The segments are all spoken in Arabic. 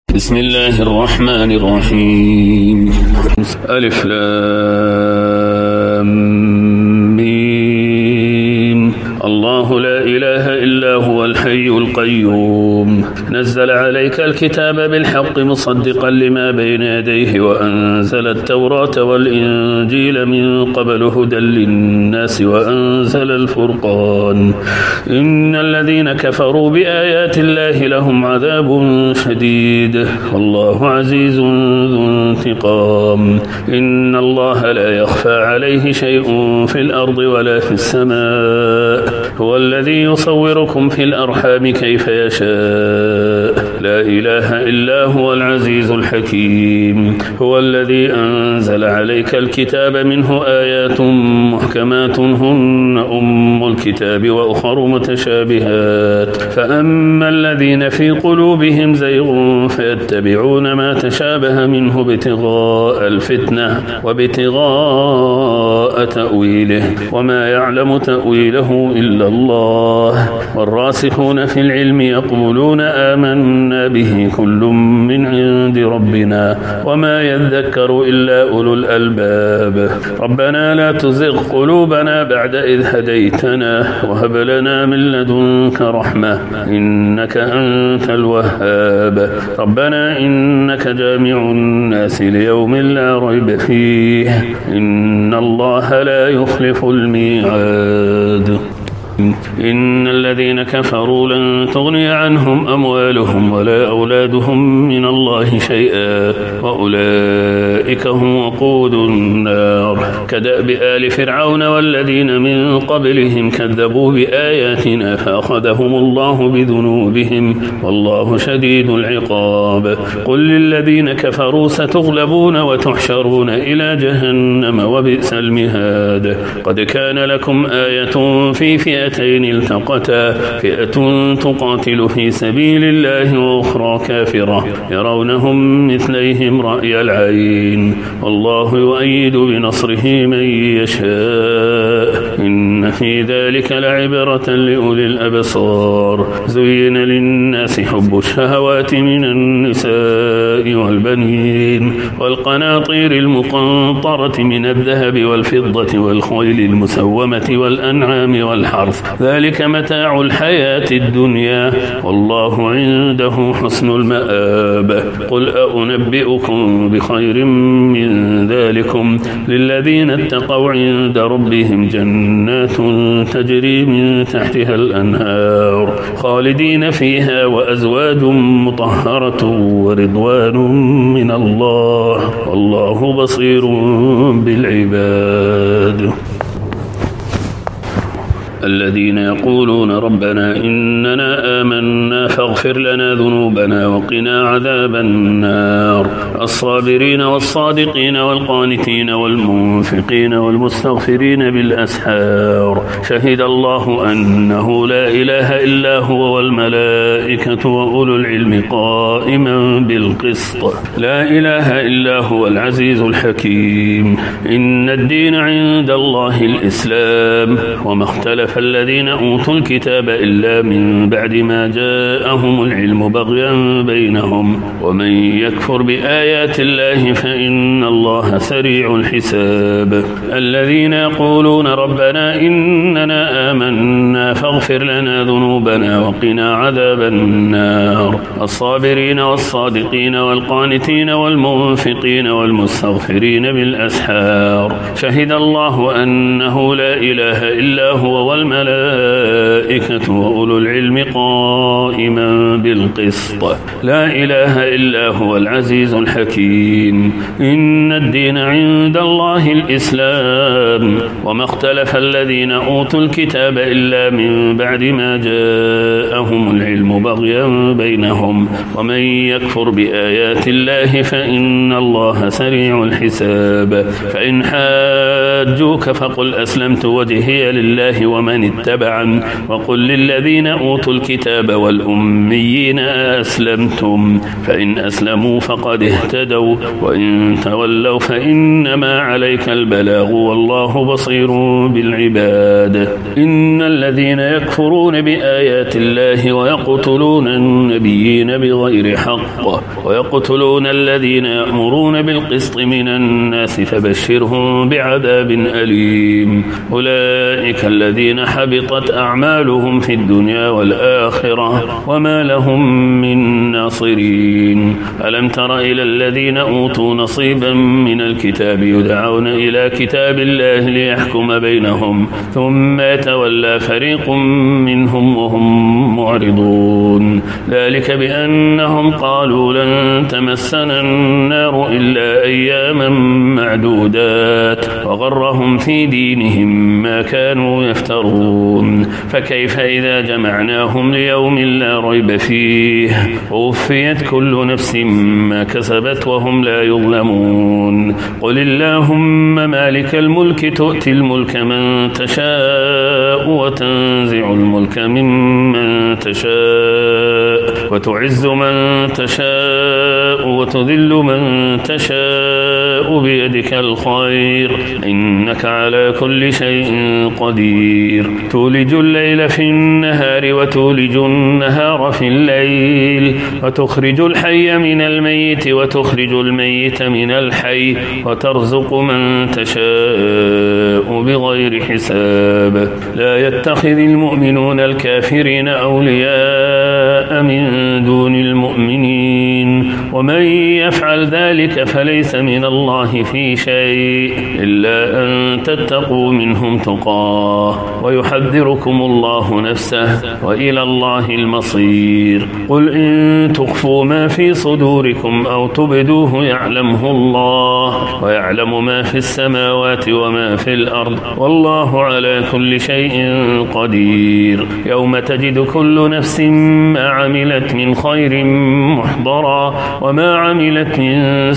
بسم الله الرحمن الرحيم. ألف لام ميم. الله لا إله إلا هو الحي القيوم نزل عليك الكتاب بالحق مصدقا لما بين يديه وأنزل التوراة والإنجيل من قبل هدى للناس وأنزل الفرقان إن الذين كفروا بآيات الله لهم عذاب شديد والله عزيز ذو انتقام إن الله لا يخفى عليه شيء في الأرض ولا في السماء هو الذي يصوركم في الأرحام كيف يشاء لا إله إلا هو العزيز الحكيم هو الذي أنزل عليك الكتاب منه آيات محكمات هن أم الكتاب وأخر متشابهات فأما الذين في قلوبهم زيغ فيتبعون ما تشابه منه ابتغاء الفتنة وابتغاء تأويله وما يعلم تأويله إلا الله والراسخون في العلم يقولون آمنا به كل من عند ربنا وما يذكر إلا أولو الألباب ربنا لا تزغ قلوبنا بعد إذ هديتنا وهب لنا من لدنك رحمة إنك أنت الوهاب ربنا إنك جامع الناس ليوم لا ريب فيه إن الله لا يخلف الميعاد إن الذين كفروا لن تغني عنهم أموالهم ولا أولادهم من الله شيئا وأولئك هم وقود النار كدأب آل فرعون والذين من قبلهم كذبوا بآياتنا فأخذهم الله بذنوبهم والله شديد العقاب قل للذين كفروا ستغلبون وتحشرون إلى جهنم وبئس المهاد قد كان لكم آية في فئتين التقتا فئة تقاتل في سبيل الله وأخرى كافرة يرونهم مثليهم رأي العين والله يؤيد بنصره من يشاء إن في ذلك لعبرة لأولي الأبصار زين للناس حب الشهوات من النساء والبنين والقناطير المقنطرة من الذهب والفضة والخيل المسومة والأنعام والحرث ذلك متاع الحياة الدنيا والله عنده حسن المآب قل أنبئكم بخير من ذلكم للذين اتقوا عند ربهم جنات تجري من تحتها الأنهار خالدين فيها وأزواج مطهرة ورضوان من الله والله بصير بالعباد الذين يقولون ربنا إننا آمنا فاغفر لنا ذنوبنا وقنا عذاب النار الصابرين والصادقين والقانتين والمنفقين والمستغفرين بالأسحار شهد الله أنه لا إله إلا هو والملائكة وأولو العلم قائما بالقسط لا إله إلا هو العزيز الحكيم إن الدين عند الله الإسلام وما اختلف الذين أوتوا الكتاب إلا من بعد ما جاءهم العلم بغيا بينهم ومن يكفر بآيات الله فإن الله سريع الحساب الذين يقولون ربنا إننا آمنا فاغفر لنا ذنوبنا وقنا عذاب النار الصابرين والصادقين والقانتين والمنفقين والمستغفرين بالأسحار شهد الله أنه لا إله إلا هو والملائكة وأولو العلم قائما بالقسط لا إله إلا هو العزيز الحكيم إن الدين عند الله الإسلام وما اختلف الذين أوتوا الكتاب إلا من بعد ما جاءهم العلم بغيا بينهم ومن يكفر بآيات الله فإن الله سريع الحساب فإن حاجوك فقل أسلمت وجهي لله وما من اتبعن وقل للذين أوتوا الكتاب والأميين أسلمتم فإن أسلموا فقد اهتدوا وإن تولوا فإنما عليك البلاغ والله بصير بالعباد. إن الذين يكفرون بآيات الله ويقتلون النبيين بغير حق ويقتلون الذين يأمرون بالقسط من الناس فبشرهم بعذاب أليم. أولئك الذين حبطت أعمالهم في الدنيا والآخرة وما لهم من ناصرين. ألم تر إلى الذين أوتوا نصيبا من الكتاب يدعون إلى كتاب الله ليحكم بينهم ثم يتولى فريق منهم وهم معرضون. ذلك بأنهم قالوا لن تمسنا النار إلا أياما معدودات وغرهم في دينهم ما كانوا يفترون. فكيف إذا جمعناهم ليوم لا ريب فيه ووفيت كل نفس ما كسبت وهم لا يظلمون. قل اللهم مالك الملك تؤتي الملك من تشاء وتنزع الملك ممن تشاء وتعز من تشاء وتذل من تشاء بيدك الخير إنك على كل شيء قدير. تولج الليل في النهار وتولج النهار في الليل وتخرج الحي من الميت وتخرج الميت من الحي وترزق من تشاء بغير حساب. لا يتخذ المؤمنون الكافرين أولياء من دون المؤمنين ومن يفعل ذلك فليس من الله في شيء إلا أن تتقوا منهم تقاه ويحذركم الله نفسه وإلى الله المصير. قل إن تخفوا ما في صدوركم أو تبدوه يعلمه الله ويعلم ما في السماوات وما في الأرض والله على كل شيء قدير. يوم تجد كل نفس ما عملت من خير محضرا وما عملت من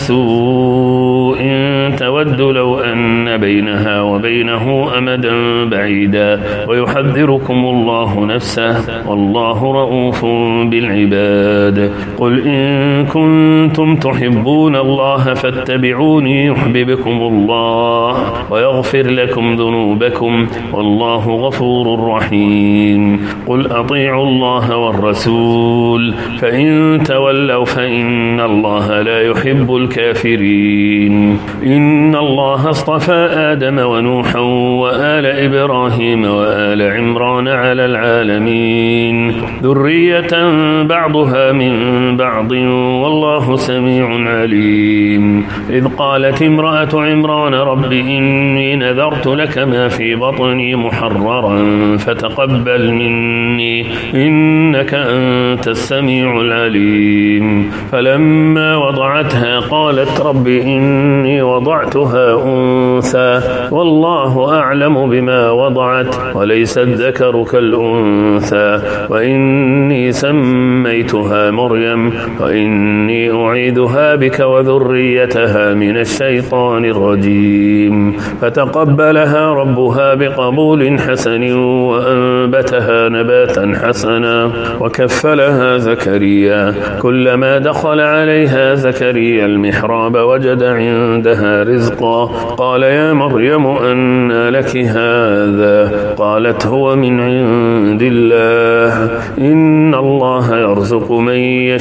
سوء تود لو أن بينها وبينه أمدا بعيدا ويحذركم الله نفسه والله رؤوف بالعباد. قل إن كنتم تحبون الله فاتبعوني يحببكم الله ويغفر لكم ذنوبكم والله غفور رحيم. قل أطيعوا الله والرسول فإن تولوا فإن الله لا يحب الكافرين. إن الله اصطفى آدم ونوحا وآل إبراهيم وآل عمران على العالمين ذرية بعضها من بعض والله سميع عليم. إذ قالت امرأة عمران رب إني نذرت لك ما في بطني محررا فتقبل مني إنك أنت السميع العليم. فلما وضعتها قالت رب إني وضعتها أنثى والله أعلم بما وضعت وليس الذكر كالأنثى وإني سميتها مريم وإني أعيذها بك وذريتها من الشيطان الرجيم. فتقبلها ربها بقبول حسن وأنبتها نباتا حسنا وكفلها زكريا. كلما دخل عليها زكريا المحراب وجد عندها رزقا قال يا مريم أنى لك هذا قالت هو من عند الله إن الله يرزق من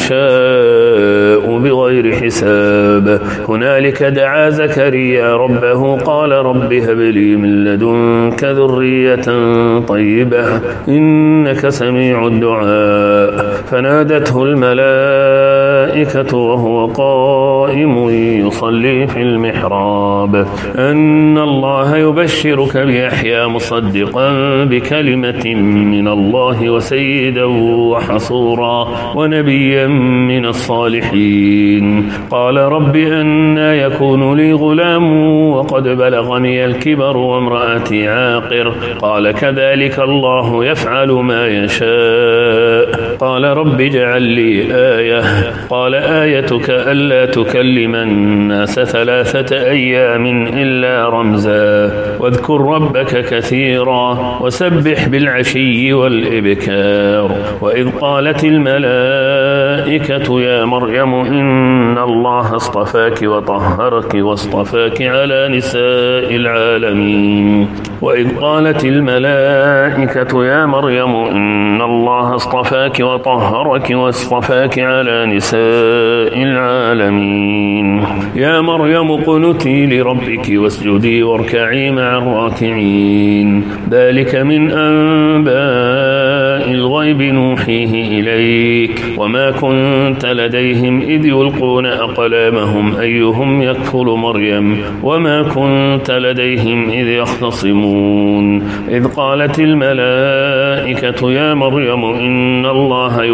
يشاء بغير حساب. هنالك دعا زكريا ربه قال رب هب لي من لدنك ذرية طيبة إنك سميع الدعاء. فنادته الملائكة وهو قائم يصلي في المحراب أن الله يبشرك بيحيى مصدقا بكلمة من الله وسيدا وحصورا ونبيا من الصالحين. قال رب أنى يكون لي غلام وقد بلغني الكبر وامرأتي عاقر قال كذلك الله يفعل ما يشاء. قال رب اجعل لي آية قال آيتك ألا تكلم الناس 3 أيام إلا رمزا واذكر ربك كثيرا وسبح بالعشي والإبكار وإذ قالت الملائكة يا مريم إن الله اصطفاك وطهرك واصطفاك على نساء العالمين وإذ قالت الملائكة يا مريم إن الله اصطفاك وطهرك واصطفاك على نساء العالمين يا مريم اقنتي لربك واسجدي واركعي مع الراكعين ذلك من أنباء الغيب نوحيه إليك وما كنت لديهم إذ يلقون أقلامهم أيهم يكفل مريم وما كنت لديهم إذ يختصمون إذ قالت الملائكة يا مريم إن الله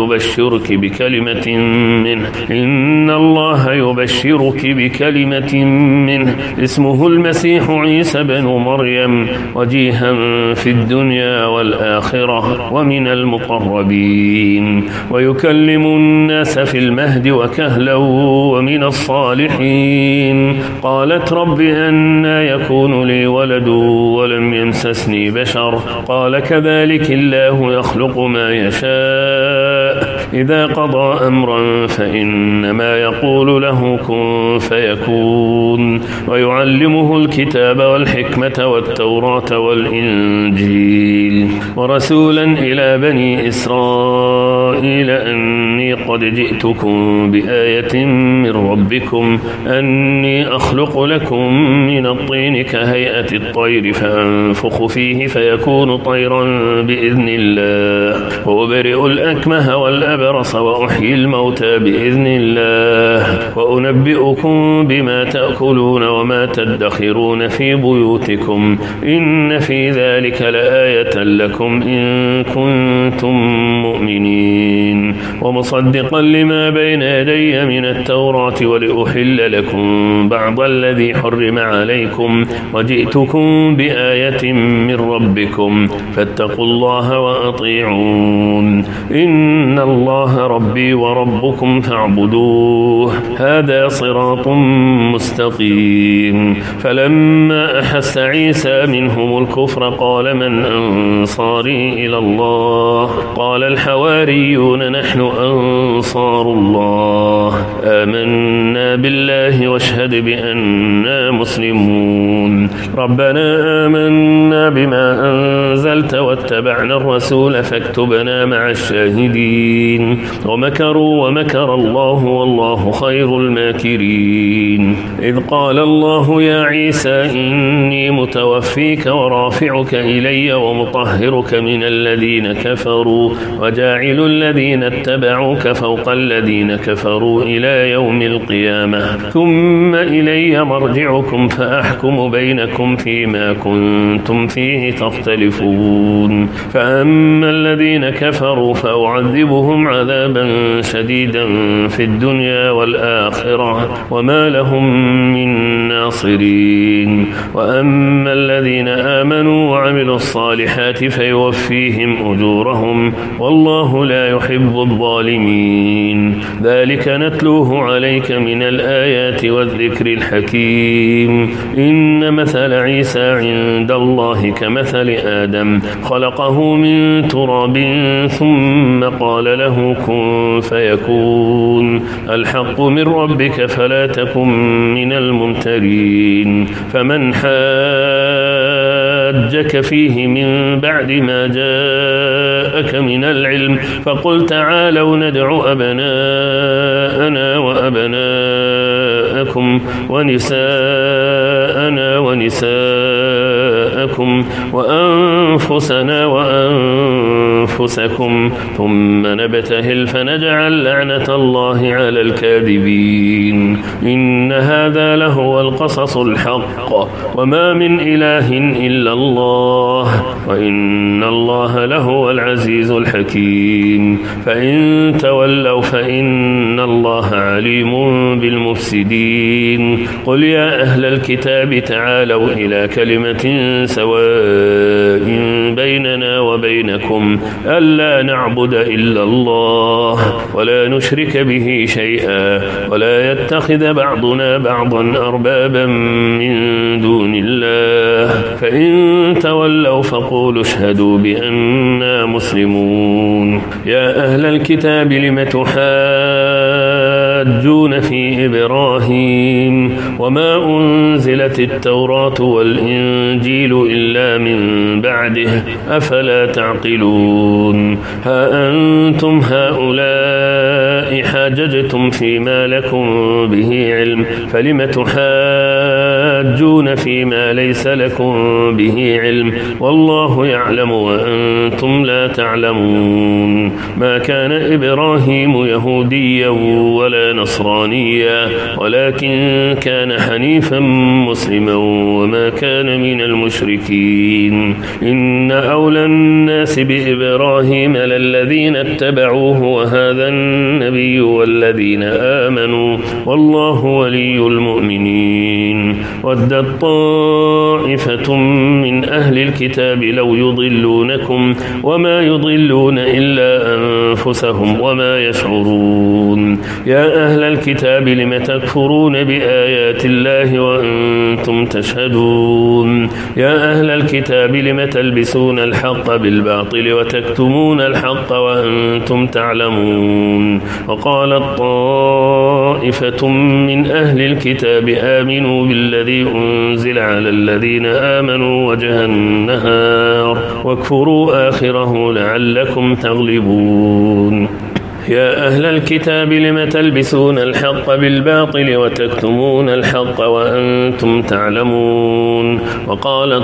يبشرك بكلمة منه اسمه المسيح عيسى بن مريم وجيها في الدنيا والآخرة ومن المقربين ويكلم الناس في المهد وكهلا ومن الصالحين قالت رب أنى يكون لي ولد ولم يمسسني بشر قال كذلك الله يخلق ما يشاء إذا قضى أمرا فإنما يقول له كن فيكون ويعلمه الكتاب والحكمة والتوراة والإنجيل ورسولا إلى بني إسرائيل أني قد جئتكم بآية من ربكم أني أخلق لكم من الطين كهيئة الطير فأنفخ فيه فيكون طيرا بإذن الله وأبرئ الأكمه والأبرص وأحيي الموتى بإذن الله وأنبئكم بما تأكلون وما تدخرون في بيوتكم إن في ذلك لآية لكم إن كنتم مؤمنين ومصدقا لما بين يدي من التوراة ولأحل لكم بعض الذي حرم عليكم وجئتكم بآية من ربكم فاتقوا الله وأطيعون إن الله ربي وربكم فاعبدوه هذا صراط مستقيم فلما أحس عيسى منهم الكفر قال من أنصاري إلى الله قال الحواريون نحن أنصار الله آمنا بالله واشهد بأننا مسلمون ربنا آمنا بما أنزلت واتبعنا الرسول فاكتبنا مع الشاهدين ومكروا ومكر الله والله خير الماكرين إذ قال الله يا عيسى إني متوفيك ورافعك إلي ومطهرك من الذين كفروا وجاعل الذين اتبعوك فوق الذين كفروا إلى يوم القيامة ثم إلي مرجعكم فأحكم بينكم فيما كنتم فيه تختلفون فأما الذين كفروا فأعذبهم عذابا شديدا في الدنيا والآخرة وما لهم من ناصرين وأما الذين آمنوا وعملوا الصالحات فيوفيهم أجورهم والله لا يحب الظالمين ذلك نتلوه عليك من الآيات والذكر الحكيم إن مثل عيسى عند الله كمثل آدم خلقه من تراب ثم قال له كن فيكون الحق من ربك فلا تكن من الممترين فمن حاجك فيه من بعد ما جاءك من العلم فقل تعالوا ندع أبناءنا وأبناءكم ونساءنا ونساءكم وأنفسنا وأنفسكم ثم نبتهل فنجعل لعنة الله على الكاذبين إن هذا لهو القصص الحق وما من إله إلا الله وإن الله لهو العزيز الحكيم فإن تولوا فإن الله عليم بالمفسدين قل يا أهل الكتاب تعالوا إلى كلمة سواء بيننا وبينكم ألا نعبد إلا الله ولا نشرك به شيئا ولا يتخذ بعضنا بعضا أربابا من دون الله فإن تولوا فقولوا اشهدوا بأننا مسلمون يا أهل الكتاب لم تحاجون في إبراهيم وما أنزلت التوراة والإنجيل إلا من بعده أفلا تعقلون ها أنتم هؤلاء حاججتم فيما لكم به علم فلم تحاجون فيما ليس لكم به علم والله يعلم وأنتم لا تعلمون ما كان إبراهيم يهوديا ولا نصرانيا ولكن كان حنيفا مسلما وما كان من المشركين إن أولى الناس بإبراهيم للذين اتبعوه وهذا النبي والذين آمنوا والله ولي المؤمنين ودت طائفة من أهل الكتاب لو يضلونكم وما يضلون إلا أنفسهم وما يشعرون يا أهل الكتاب لم تكفرون بآيات الله وأنتم تشهدون يا أهل الكتاب لم تلبسون الحق بالباطل وتكتمون الحق وأنتم تعلمون وقالت طائفة من أهل الكتاب آمنوا بالذي أنزل على الذين آمنوا وجه النهار واكفروا آخره لعلكم تغلبون يا أهل الكتاب لم تلبسون الحق بالباطل وتكتمون الحق وأنتم تعلمون وقالت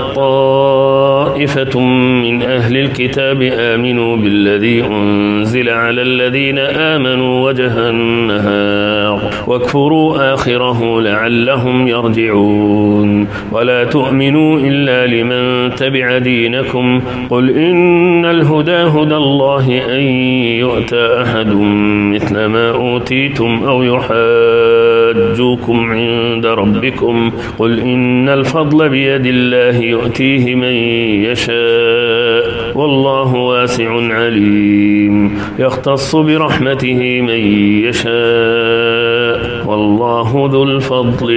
طائفة من أهل الكتاب آمنوا بالذي أنزل على الذين آمنوا وجه النهار واكفروا آخره لعلهم يرجعون ولا تؤمنوا إلا لمن تبع دينكم قل إن الهدى هدى الله أن يؤتى أحد مثل ما أوتيتم أو يحاجوكم عند ربكم قل إن الفضل بيد الله يؤتيه من يشاء والله واسع عليم يختص برحمته من يشاء والله ذو الفضل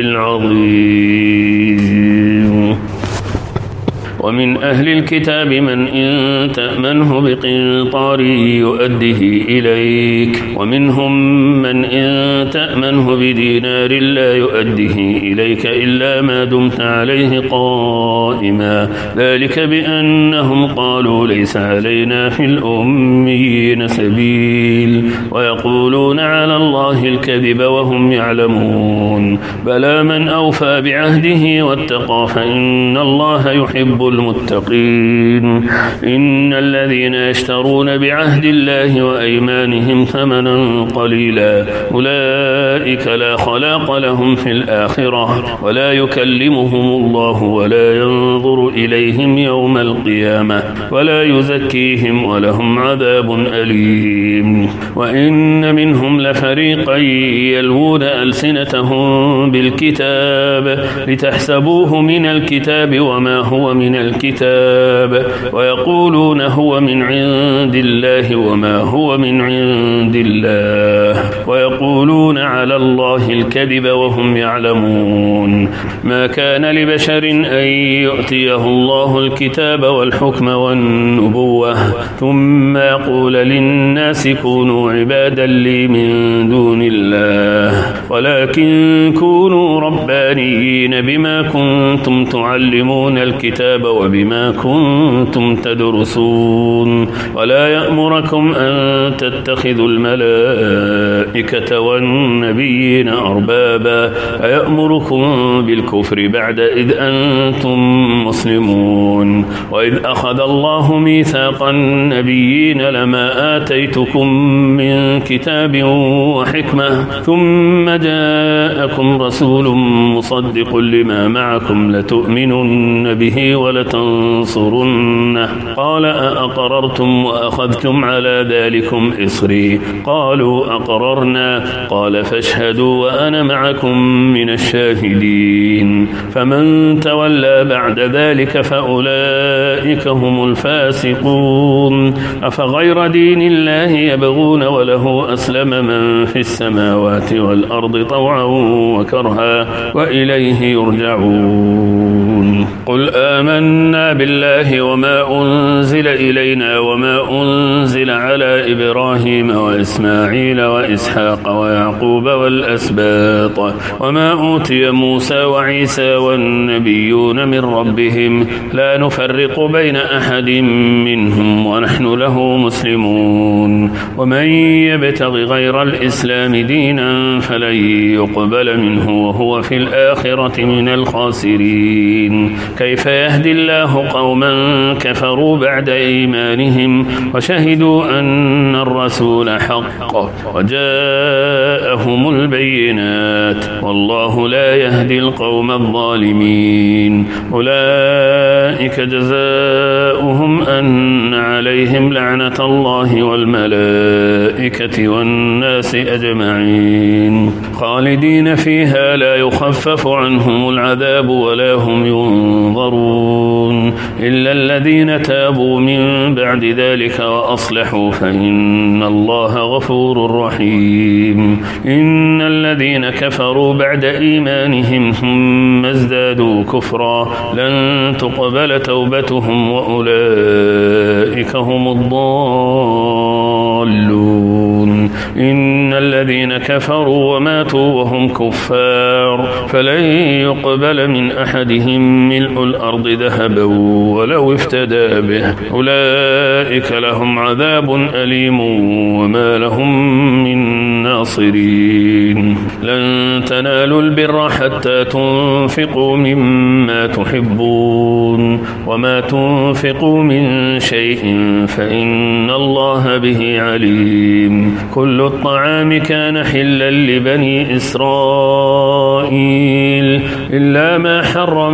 العظيم ومن أهل الكتاب من إن تأمنه بقنطار يؤده إليك ومنهم من إن تأمنه بدينار لا يؤده إليك إلا ما دمت عليه قائما ذلك بأنهم قالوا ليس علينا في الأميين سبيل ويقولون على الله الكذب وهم يعلمون بلى من أوفى بعهده واتقى فإن الله يحب المتقين إن الذين يشترون بعهد الله وأيمانهم ثمنا قليلا أولئك لا خلاق لهم في الآخرة ولا يكلمهم الله ولا ينظر إليهم يوم القيامة ولا يزكيهم ولهم عذاب أليم وإن منهم لفريقا يلوون ألسنتهم بالكتاب لتحسبوه من الكتاب وما هو من الكتاب ويقولون هو من عند الله وما هو من عند الله ويقولون على الله الكذب وهم يعلمون ما كان لبشر أن يؤتيه الله الكتاب والحكم والنبوة ثم يقول للناس كونوا عبادا لي من دون الله ولكن كونوا ربانيين بما كنتم تعلمون الكتاب وبما كنتم تدرسون ولا يأمركم أن تتخذوا الملائكة والنبيين أربابا أيأمركم بالكفر بعد إذ أنتم مسلمون وإذ أخذ الله ميثاق النبيين لما آتيتكم من كتاب وحكمة ثم جاءكم رسول مصدق لما معكم لتؤمنن به ولتنصرنه قال أأقررتم وأخذتم على ذلكم إصري قالوا أقررنا قال فاشهدوا وأنا معكم من الشاهدين فمن تولى بعد ذلك فأولئك هم الفاسقون أفغير دين الله يبغون وله أسلم من في السماوات والأرض طوعا وكرها وإليه يرجعون قل آمنا بالله وما أنزل إلينا وما أنزل على إبراهيم وإسماعيل وإسحاق ويعقوب والأسباط وما أوتي موسى وعيسى والنبيون من ربهم لا نفرق بين أحد منهم ونحن له مسلمون ومن يبتغ غير الإسلام دينا فلن يقبل منه وهو في الآخرة من الخاسرين كيف يهدي الله قوما كفروا بعد إيمانهم وشهدوا أن الرسول حق وجاءهم البينات والله لا يهدي القوم الظالمين أولئك جزاؤهم أن عليهم لعنة الله والملائكة والناس أجمعين خالدين فيها لا يخفف عنهم العذاب ولا هم ينظرون إلا الذين تابوا من بعد ذلك وأصلحوا فإن الله غفور رحيم إن الذين كفروا بعد إيمانهم ثم ازدادوا كفرا لن تقبل توبتهم وأولئك هم الضالون إن الذين كفروا وماتوا وهم كفار فلن يقبل من أحدهم ملء الأرض ذهبا ولو افتدى به أولئك لهم عذاب أليم وما لهم من ناصرين لن تنالوا البر حتى تنفقوا مما تحبون وما تنفقوا من شيء فإن الله به عليم كل الطعام كان حلا لبني إسرائيل إلا ما حرم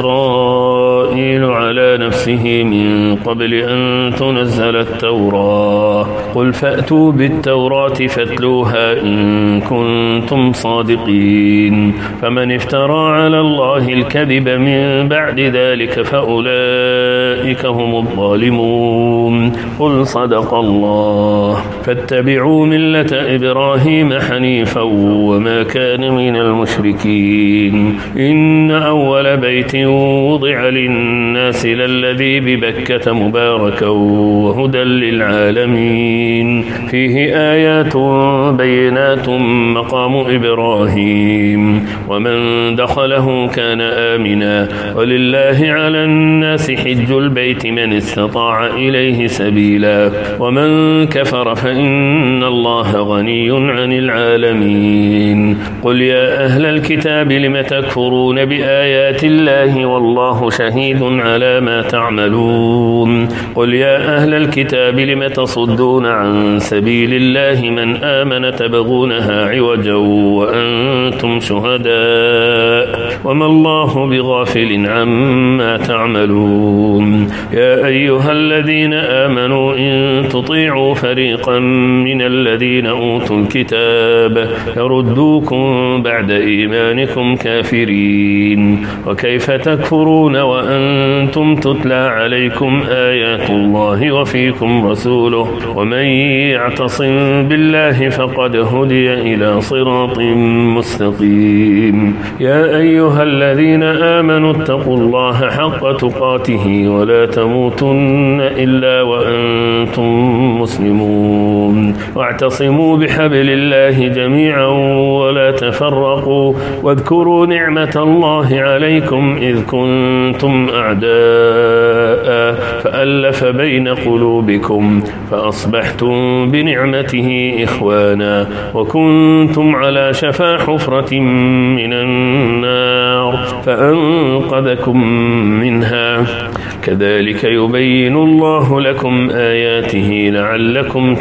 إسرائيل على نفسه من قبل أن تنزل التوراة قل فأتوا بالتوراة فاتلوها إن كنتم صادقين فمن افترى على الله الكذب من بعد ذلك فأولئك هم الظالمون قل صدق الله فاتبعوا ملة إبراهيم حنيفا وما كان من المشركين إن أول بيت وضع للناس للذي ببكة مباركا وهدى للعالمين فيه آيات بينات مقام إبراهيم ومن دخله كان آمنا ولله على الناس حج البيت من استطاع إليه سبيلا ومن كفر فإن الله غني عن العالمين قل يا أهل الكتاب لم تكفرون بآيات الله والله شهيد على ما تعملون قل يا أهل الكتاب لم تصدون عن سبيل الله من آمن تبغونها عوجا وأنتم شهداء وما الله بغافل عما تعملون يا أيها الذين آمنوا إن تطيعوا فريقا من الذين أوتوا الكتاب يردوكم بعد إيمانكم كافرين وكيف تكفرون وأنتم تتلى عليكم آيات الله وفيكم رسوله ومن يعتصم بالله فقد هدي إلى صراط مستقيم يا أيها الذين آمنوا اتقوا الله حق تقاته ولا تموتن إلا وأنتم مسلمون واعتصموا بحبل الله جميعا ولا تفرقوا واذكروا نعمة الله عليكم إذ كنتم أعداء فألف بين قلوبكم فأصبحتم بنعمته إخوانا وكنتم على شفا حفرة من النار فأنقذكم منها كذلك يبين الله لكم آياته لعلكم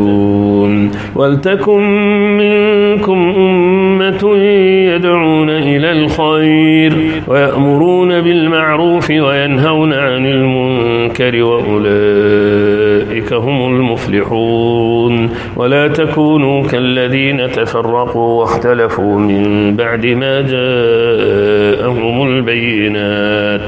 تهتدون ولتكن منكم أمة يدعون إلى إلى الخير ويأمرون بالمعروف وينهون عن المنكر وأولئك هم المفلحون ولا تكونوا كالذين تفرقوا واختلفوا من بعد ما جاءهم البينات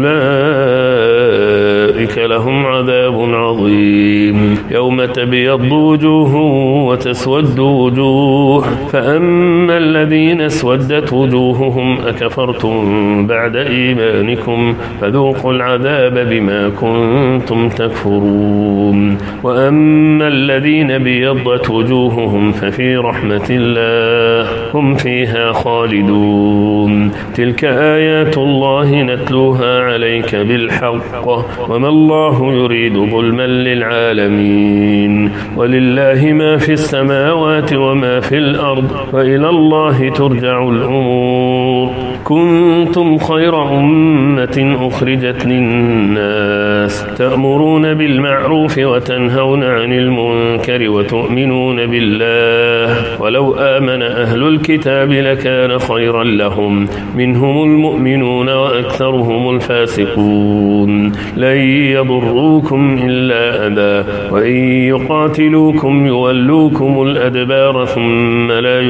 وأولئك لهم عذاب عظيم يوم تبيض وجوه وتسود وجوه فأما الذين اسودت وجوههم أكفرتم بعد إيمانكم فذوقوا العذاب بما كنتم تكفرون وأما الذين بيضت وجوههم ففي رحمة الله هم فيها خالدون تلك آيات الله نتلوها عليك بالحق وما الله يريد ظلما للعالمين ولله ما في السماوات وما في الأرض وإلى الله ترجع الأمور كنتم خير أمة أخرجت للناس تأمرون بالمعروف وتنهون عن المنكر وتؤمنون بالله ولو آمن أهل الكتاب لكان خيرا لهم منهم المؤمنون وأكثرهم الفاسقون لن يضروكم إلا أذى وإن يقاتلوكم يولوكم الأدبار ثم لا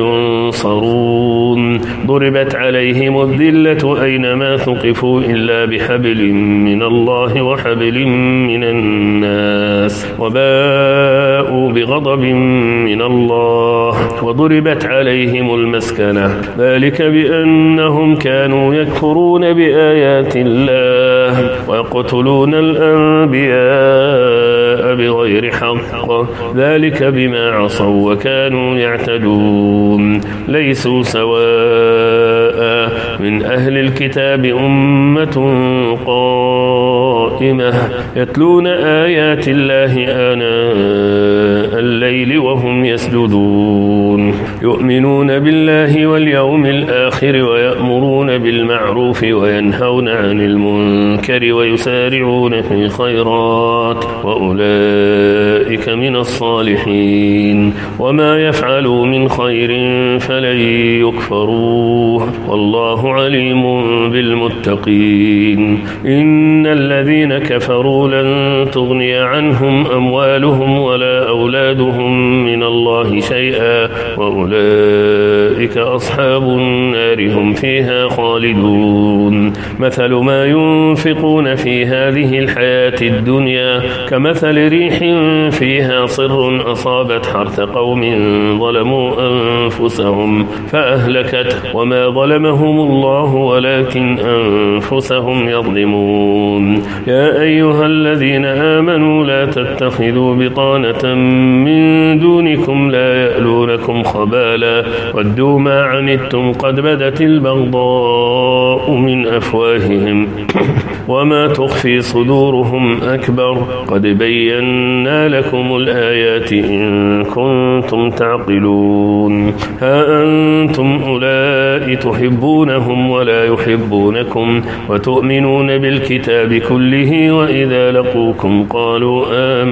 ينصرون ضربت عليهم الذلة أينما ثقفوا إلا بحبل من الله وحبل من الناس وباءوا بغضب من الله وضربت عليهم المسكنة ذلك بأنهم كانوا يكفرون بآيات الله ويقتلون الأنبياء بغير حق ذلك بما عصوا وكانوا يعتدون ليسوا سواء من أهل الكتاب أمة قائمة يتلون آيات الله آناء الليل وهم يسجدون يؤمنون بالله واليوم الآخر ويأمرون بالمعروف وينهون عن المنكر ويسارعون في الخيرات وأولئك من الصالحين وما يفعلوا من خير فلن يكفروه والله عليم بالمتقين إن الذين كفروا لن تغني عنهم أموالهم ولا أولادهم من الله شيئا وأولئك أصحاب النار هم فيها خالدون مثل ما ينفقون في هذه الحياة الدنيا كمثل ريح فيها صر أصابت حرث قوم ظلموا أنفسهم فأهلكت وما ظلمهم الله ولكن أنفسهم يظلمون يا أيها الذين آمنوا لا تتخذوا بطانة من دونكم لا يألونكم خبالا ودوا ما عنتم قد بدت البغضاء من أفواههم وما تخفي صدورهم أكبر قد بينا لكم الآيات إن كنتم تعقلون ها أنتم أولئك تحبونهم ولا يحبونكم وتؤمنون بالكتاب كله وإذا لقوكم قالوا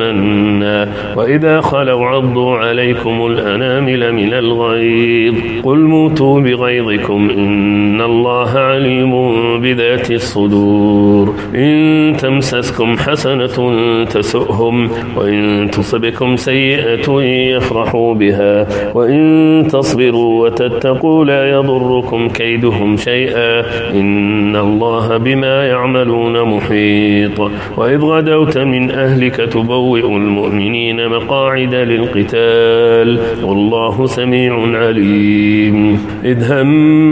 آمنا وإذا خلوا عضوا عليكم الأنامل من الغيظ قل موتوا بغيظكم إن الله عليم بذات الصدور إن تمسسكم حسنة تسؤهم وإن تصبكم سيئة يفرحوا بها وإن تصبروا وتتقوا لا يضركم كيدهم شيئا إن الله بما يعملون محيط وإذ غدوت من أهلك تبوئ المؤمنين مقاعد للقتال والله سميع عليم إذ هم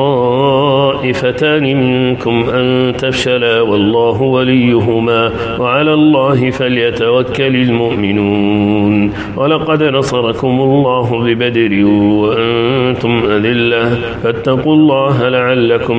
الطائفتان منكم أن تفشلا والله وليهما وعلى الله فليتوكل المؤمنون ولقد نصركم الله ببدر وأنتم أذلة فاتقوا الله لعلكم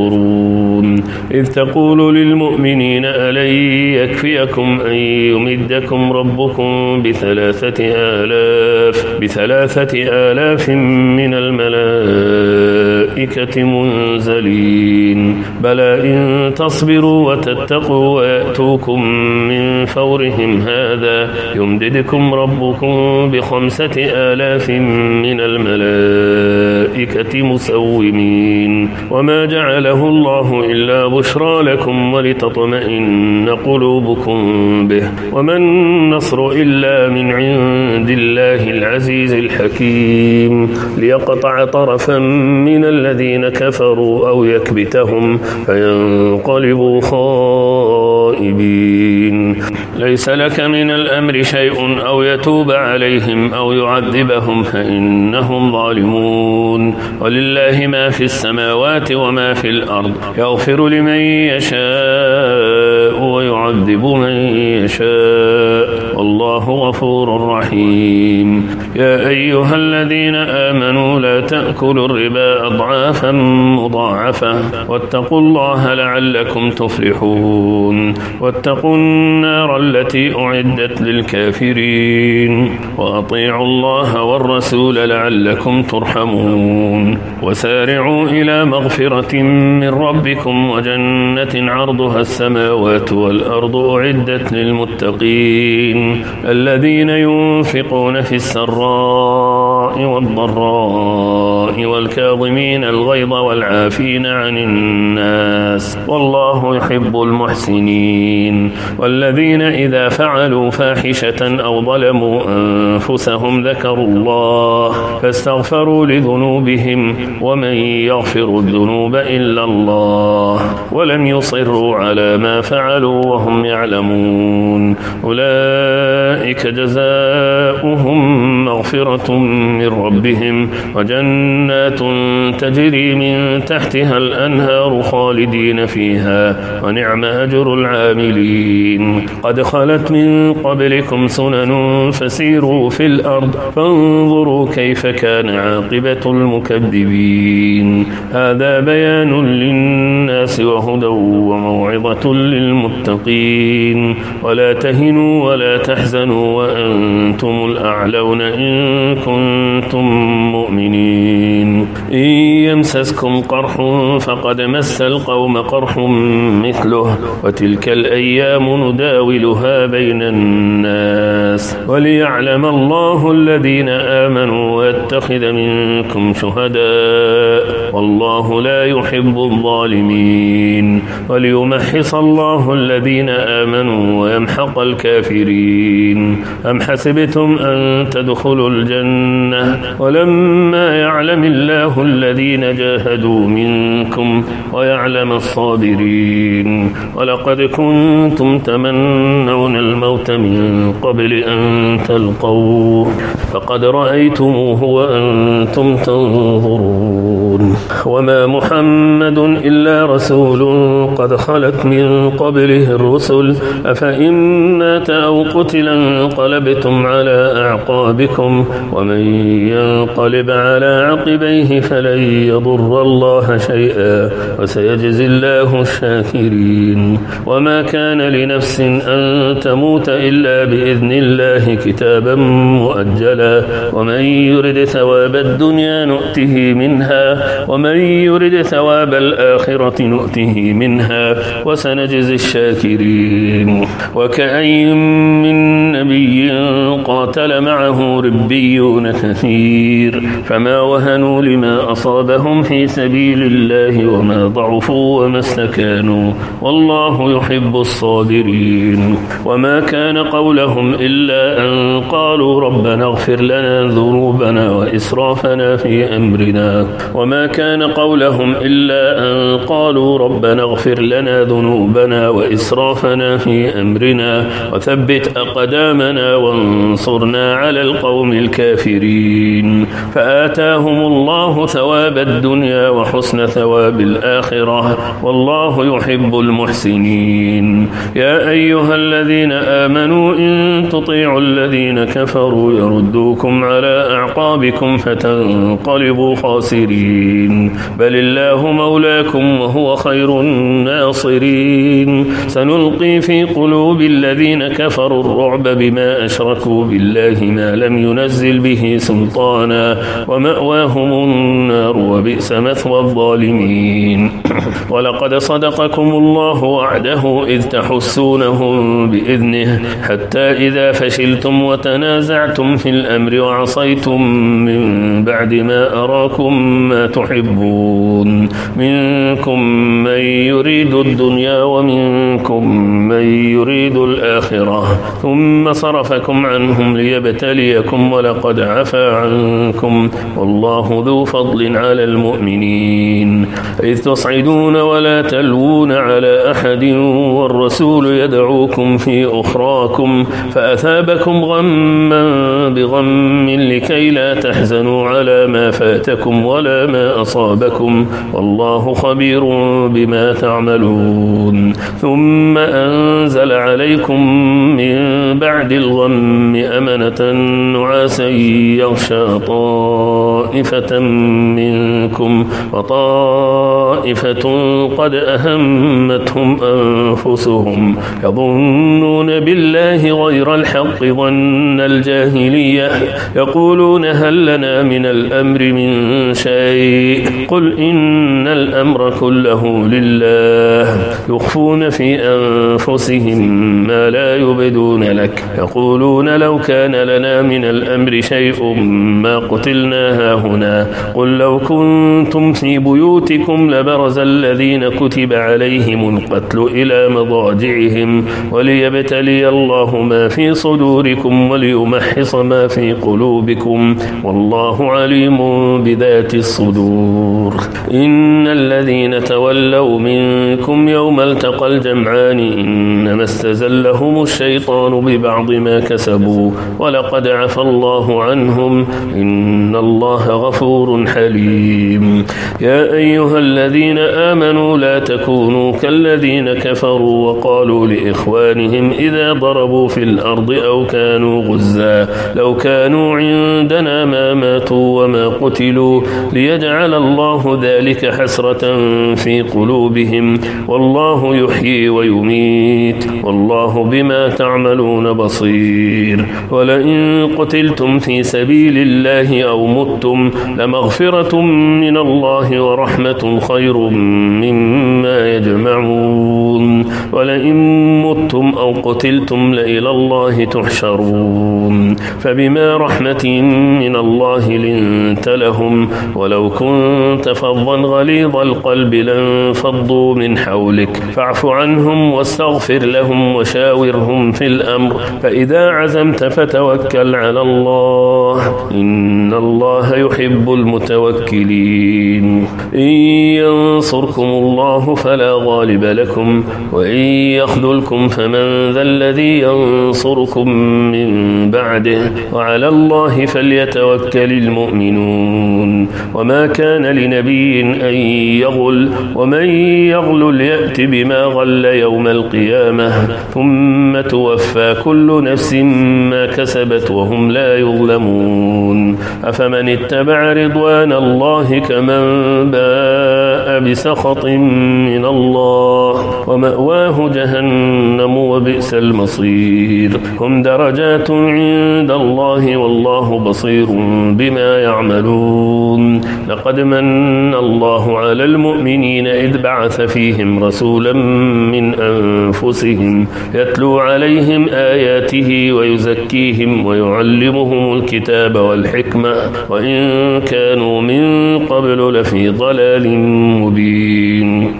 تشكرون إذ تقول للمؤمنين ألن يكفيكم أن يمدكم ربكم بثلاثة آلاف من الملائكة الملائكة منزلين بلى إن تصبروا وتتقوا ويأتوكم من فورهم هذا يمددكم ربكم ب5,000 من الملائكة مسومين وما جعله الله إلا بشرى لكم ولتطمئن قلوبكم به وما النصر إلا من عند الله العزيز الحكيم ليقطع طرفا من الذين كفروا أو يكبتهم فينقلبوا خائبين ليس لك من الأمر شيء أو يتوب عليهم أو يعذبهم فإنهم ظالمون ولله ما في السماوات وما في الأرض يغفر لمن يشاء ويعذب من يشاء والله غفور رحيم يا أيها الذين آمنوا لا تأكلوا الربا أضعافا مضاعفة واتقوا الله لعلكم تفلحون واتقوا النار التي أعدت للكافرين وأطيعوا الله والرسول لعلكم ترحمون وسارعوا إلى مغفرة من ربكم وجنة عرضها السماوات والأرض أعدت للمتقين الذين ينفقون في السراء والضراء والكاظمين الغيظ والعافين عن الناس والله يحب المحسنين والذين إذا فعلوا فاحشة أو ظلموا أنفسهم ذكروا الله فاستغفروا لذنوبهم ومن يغفر الذنوب إلا الله ولم يصروا على ما فعلوا وهم يعلمون أولئك جزاؤهم مغفرة من ربهم وجنات تجري من تحتها الأنهار خالدين فيها ونعم أجر العاملين قد خلت من قبلكم سنن فسيروا في الأرض فانظروا كيف كان عاقبة المكذبين هذا بيان للناس وهدى وموعظة للمتقين ولا تهنوا ولا تحزنوا وأنتم الأعلون إن كنتم مؤمنين إن يمسسكم قرح فقد مس القوم قرح مثله وتلك الأيام نداولها بين الناس وليعلم الله الذين آمنوا ويتخذ منكم شهداء والله لا يحب الظالمين وليمحص الله الذين آمنوا ويمحق الكافرين أم حسبتم أن تدخلوا الجنة ولما يعلم الله الذين جاهدوا منكم ويعلم الصابرين ولقد كنتم تمنون الموت من قبل أن تلقوه فقد رأيتموه وأنتم تنظرون وما محمد إلا رسول قد خلت من قبله الرسل أفإن مات أو قتلا انقلبتم على أعقابكم ومن ينقلب على عقبيه فلن يضر الله شيئا وسيجزي الله الشاكرين وما كان لنفس أن تموت إلا بإذن الله كتابا مؤجلا ومن يرد ثواب الدنيا نؤته منها ومن يرد ثواب الآخرة نؤته منها وسنجزي الشاكرين وكأي من نبي قاتل معه ربيون كثير فما وهنوا لما أصابهم في سبيل الله وما ضعفوا وما استكانوا والله يحب الصابرين وما كان قولهم إلا أن قالوا ربنا اغفر لنا ذنوبنا وإسرافنا في أمرنا وما كان قولهم إلا أن قالوا ربنا اغفر لنا ذنوبنا وإسرافنا في أمرنا وثبت أقدامنا وانصرنا على القوم الكافرين فآتاهم الله ثواب الدنيا وحسن ثواب الآخرة والله يحب المحسنين يا أيها الذين آمنوا إن تطيعوا الذين كفروا يردوكم على أعقابكم فتنقلبوا خاسرين الكافرين بل الله مولاكم وهو خير الناصرين سنلقي في قلوب الذين كفروا الرعب بما أشركوا بالله ما لم ينزل به سلطانا ومأواهم النار وبئس مثوى الظالمين ولقد صدقكم الله وعده إذ تحسونهم بإذنه حتى إذا فشلتم وتنازعتم في الأمر وعصيتم من بعد ما أراكم ما تحبون منكم من يريد الدنيا ومنكم من يريد الآخرة ثم صرفكم عنهم ليبتليكم ولقد عفا عنكم والله ذو فضل على المؤمنين إذ تصعدون ولا تلوون على أحد والرسول يدعوكم في أخراكم فأثابكم غما بغم لكي لا تحزنوا على ما فاتكم ولا ما أصابكم والله خبير بما تعملون ثم أنزل عليكم من بعد الغم أمنة نعاسا يغشى طائفة منكم وطائفة قد أهمتهم أنفسهم يظنون بالله غير الحق ظن الجاهلية يقولون هل لنا من الأمر من شيء قل إن الأمر كله لله يخفون في أنفسهم ما لا يبدون لك يقولون لو كان لنا من الأمر شيء ما قتلنا هاهنا قل لو كنتم في بيوتكم لبرز الذين كتب عليهم القتل إلى مضاجعهم وليبتلي الله ما في صدوركم وليمحص ما في قلوبكم والله عليم بذات الصدور إن الذين تولوا منكم يوم التقى الجمعان إنما استزلهم الشيطان ببعض ما كسبوا ولقد عفى الله عنهم إن الله غفور حليم يا أيها الذين آمنوا لا تكونوا كالذين كفروا وقالوا لإخوانهم إذا ضربوا في الأرض أو كانوا غزا لو كانوا عندنا ما ماتوا وما قتلوا ليجعل الله ذلك حسرة في قلوبهم والله يحيي ويميت والله بما تعملون بصير ولئن قتلتم في سبيل الله أو متم لمغفرة من الله ورحمة خير مما يجمعون ولئن متم أو قتلتم لإلى الله تحشرون فبما رحمة من الله لنت لهم ولو كنت فظا غليظ القلب لانفضوا من حولك فاعف عنهم واستغفر لهم وشاورهم في الأمر فإذا عزمت فتوكل على الله إن الله يحب المتوكلين إن ينصركم الله فلا غالب لكم وإن يخذلكم فمن ذا الذي ينصركم من بعده وعلى الله فليتوكل المؤمنون وما كان لنبي أن يغل ومن يغل يأت بما غل يوم القيامة ثم توفى كل نفس ما كسبت وهم لا يظلمون أفمن اتبع رضوان الله كمن باء بسخط من الله ومأواه جهنم وبئس المصير هم درجات عند الله والله بصير بما يعملون لقد من الله على المؤمنين إذ بعث فيهم رسولا من أنفسهم يتلو عليهم آياته ويزكيهم ويعلمهم الكتاب والحكمة وإن كانوا من قبل لفي ضلال مبين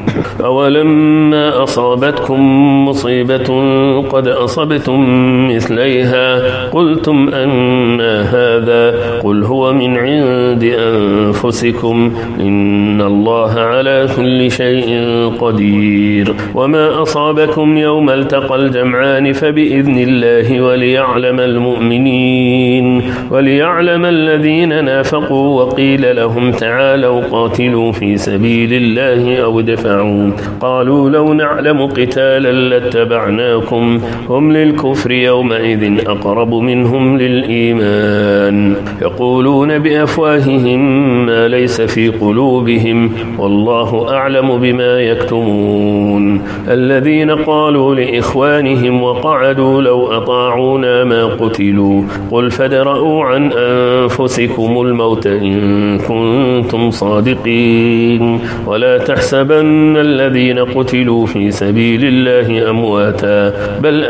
أولما أصابتكم مصيبة قد أصبتم مثليها قلتم أن هذا قل هو من عند أنفسكم إن الله على كل شيء قدير وما أصابكم يوم التقى الجمعان فبإذن الله وليعلم المؤمنين وليعلم الذين نافقوا وقيل لهم تعالوا قاتلوا في سبيل الله أو ادفعوا ارتاعوا قالوا لو نعلم قتالا لاتبعناكم هم للكفر يومئذ أقرب منهم للإيمان يقولون بأفواههم ما ليس في قلوبهم والله أعلم بما يكتمون الذين قالوا لإخوانهم وقعدوا لو أطاعونا ما قتلوا قل فادرءوا عن أنفسكم الموت إن كنتم صادقين ولا تحسبن الذين قتلوا في سبيل الله أمواتا بل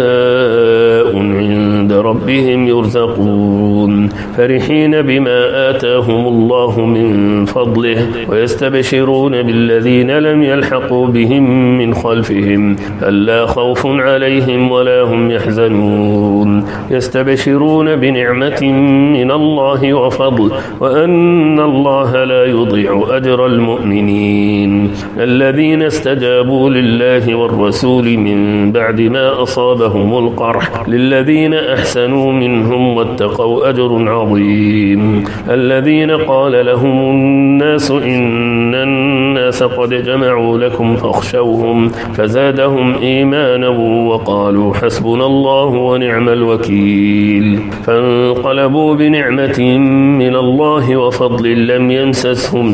أحياء عند ربهم يرزقون فرحين بما آتاهم الله من فضله ويستبشرون بالذين لم يلحقوا بهم من خلفهم ألا خوف عليهم ولا هم يحزنون يستبشرون بنعمة من الله وفضل وأن الله لا يضيع أجر المؤمنين الذين استجابوا لله والرسول من بعد ما أصابهم القرح للذين أحسنوا منهم واتقوا أجر عظيم الذين قال لهم الناس إن الناس قد جمعوا لكم فاخشوهم فزادهم إيمانا وقالوا حسبنا الله ونعم الوكيل فانقلبوا بنعمة من الله وفضل لم يمسسهم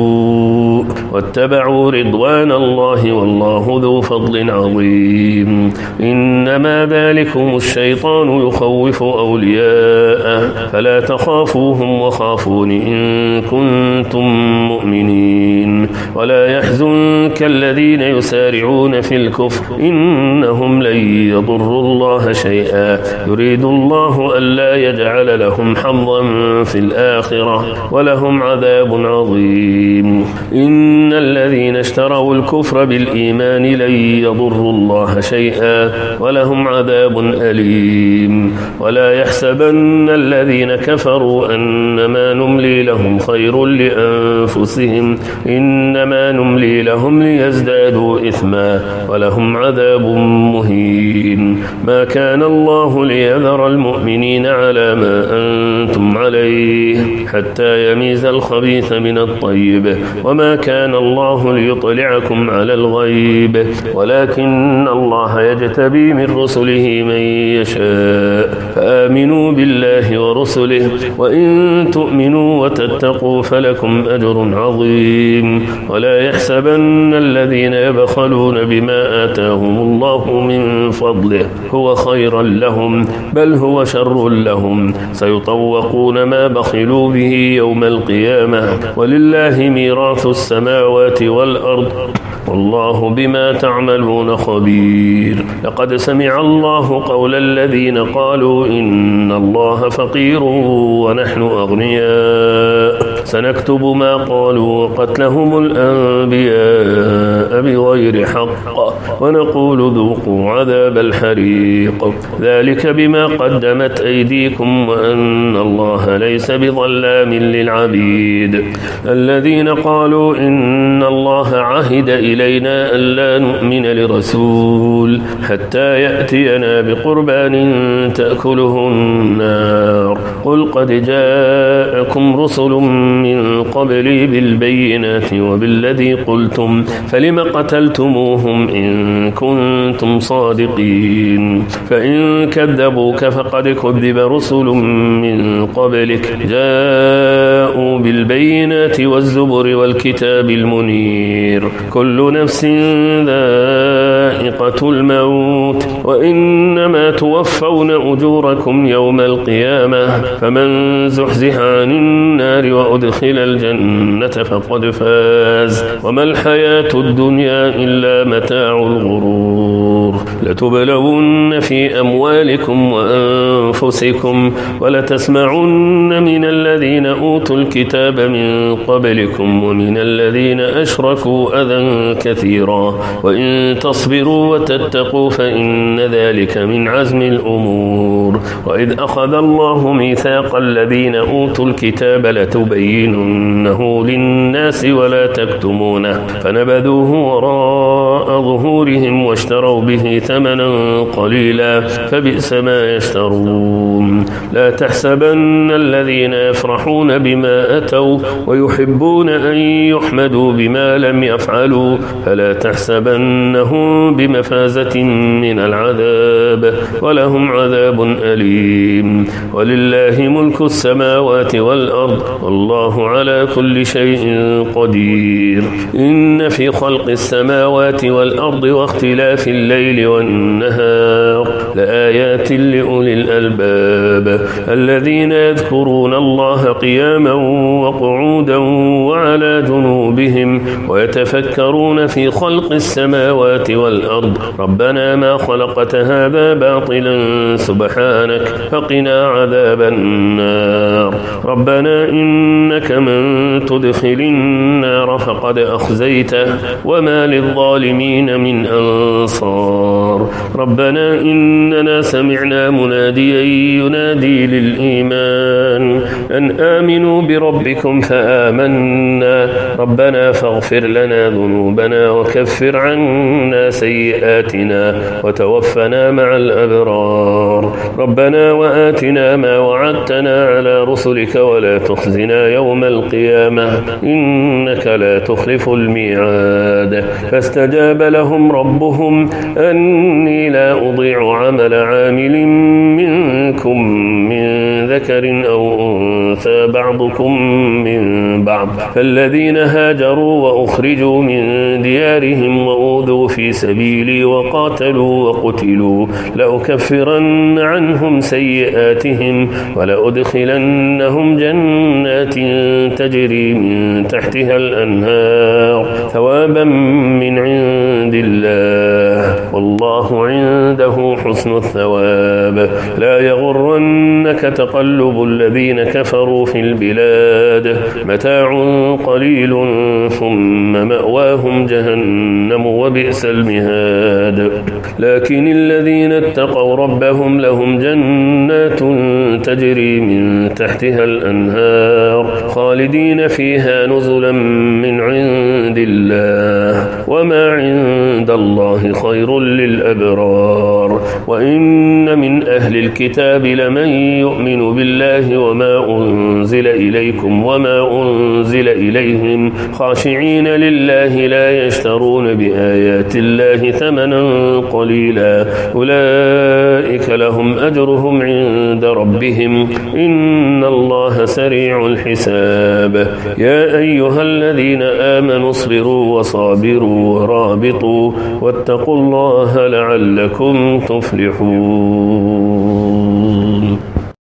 سوء واتبعوا رضوان الله والله ذو فضل عظيم إنما ذلكم الشيطان يخوف أولياءه فلا تخافوهم وخافون إن كنتم مؤمنين ولا يحزنك الذين يسارعون في الكفر إنهم لن يضروا الله شيئا يريد الله ألا يجعل لهم حظا في الآخرة ولهم عذاب عظيم إن الذين اشتروا الكفر بالإيمان لن يضروا الله شيئا ولهم عذاب أليم ولا يحسبن الذين كفروا أنما نملي لهم خير لأنفسهم إنما نملي لهم ليزدادوا إثما ولهم عذاب مهين ما كان الله ليذر المؤمنين على ما أنتم عليه حتى يميز الخبيث من الطيب وما كان الله ليطلعكم على الغيب ولكن الله يجتبي من رسله من يشاء فآمنوا بالله ورسله وإن تؤمنوا وتتقوا فلكم أجر عظيم ولا يحسبن الذين يبخلون بما آتاهم الله من فضله هو خيرا لهم بل هو شر لهم سيطوقون ما بخلوا به يوم القيامة ولله ميراث السماوات والأرض والله بما تعملون خبير لقد سمع الله قول الذين قالوا إن الله فقير ونحن أغنياء سنكتب ما قالوا وقتلهم الأنبياء بغير حق ونقول ذوقوا عذاب الحريق ذلك بما قدمت أيديكم وأن الله ليس بظلام للعبيد الذين قالوا إن الله عهد إلينا ألا نؤمن لرسول حتى يأتينا بقربان تأكله النار قل قد جاءكم رسل من قبلي بالبينات وبالذي قلتم فلم قتلتموهم إن كنتم صادقين فإن كذبوك فقد كذب رسل من قبلك جاءوا بالبينات والزبر والكتاب المنير كل نفس ذائقة الموت وإنما توفون أجوركم يوم القيامة فمن زحزح عن النار وأدخل الجنة فقد فاز وما الحياة الدنيا إلا متاع الغرور لتبلون في أموالكم وأنفسكم ولتسمعن من الذين أوتوا الكتاب من قبلكم ومن الذين أشركوا أذى كثيرا وإن تصبروا وتتقوا فإن ذلك من عزم الأمور وإذ أخذ الله ميثاق الذين أوتوا الكتاب لتبيننه للناس ولا تكتمونه فنبذوه وراء ظهورهم واشتروا به ثمنا ثمنا قليلا فبئس ما يشترون. لا تحسبن الذين يفرحون بما أتوا ويحبون أن يحمدوا بما لم يفعلوا فلا تحسبنهم بمفازة من العذاب ولهم عذاب أليم. ولله ملك السماوات والأرض والله على كل شيء قدير. إن في خلق السماوات والأرض واختلاف الليل والنهار لآيات لأولي الألباب الذين يذكرون الله قياما وقعودا وعلى جنوبهم ويتفكرون في خلق السماوات والأرض ربنا ما خلقت هذا باطلا سبحانك فقنا عذاب النار. ربنا إنك من تدخل النار فقد أخزيته وما للظالمين من أنصار. ربنا إننا سمعنا مناديا ينادي للإيمان أن آمنوا بربكم فآمنا ربنا فاغفر لنا ذنوبنا وكفر عنا سيئاتنا وتوفنا مع الأبرار. ربنا وآتنا ما وعدتنا على رسلك ولا تخزنا يوم القيامة إنك لا تخلف الميعاد. فاستجاب لهم ربهم أني لا أضيع عمل عامل منكم من ذكر أو أنثى بعضكم من بعض فالذين هاجروا وأخرجوا من ديارهم وأوذوا في سبيلي وقاتلوا وقتلوا لأكفرن عنهم سيئاتهم ولأدخلنهم جنات تجري من تحتها الأنهار ثوابا من عند الله والله عنده حسن الثواب. لا يغرنك تقلب الذين كفروا في البلاد متاع قليل ثم مأواهم جهنم وبئس المهاد. لكن الذين اتقوا ربهم لهم جنات تجري من تحتها الأنهار خالدين فيها نزلا من عند الله وما عند الله خير للأبرار. وإن من أهل الكتاب لمن يؤمن بالله وما أنزل إليكم وما أنزل إليهم خاشعين لله لا يشترون بآيات الله ثمنا قليلا أولئك لهم أجرهم عند ربهم إن الله سريع الحساب. يا أيها الذين آمنوا اصبروا وصابروا ورابطوا واتقوا الله لعلكم تفلحون.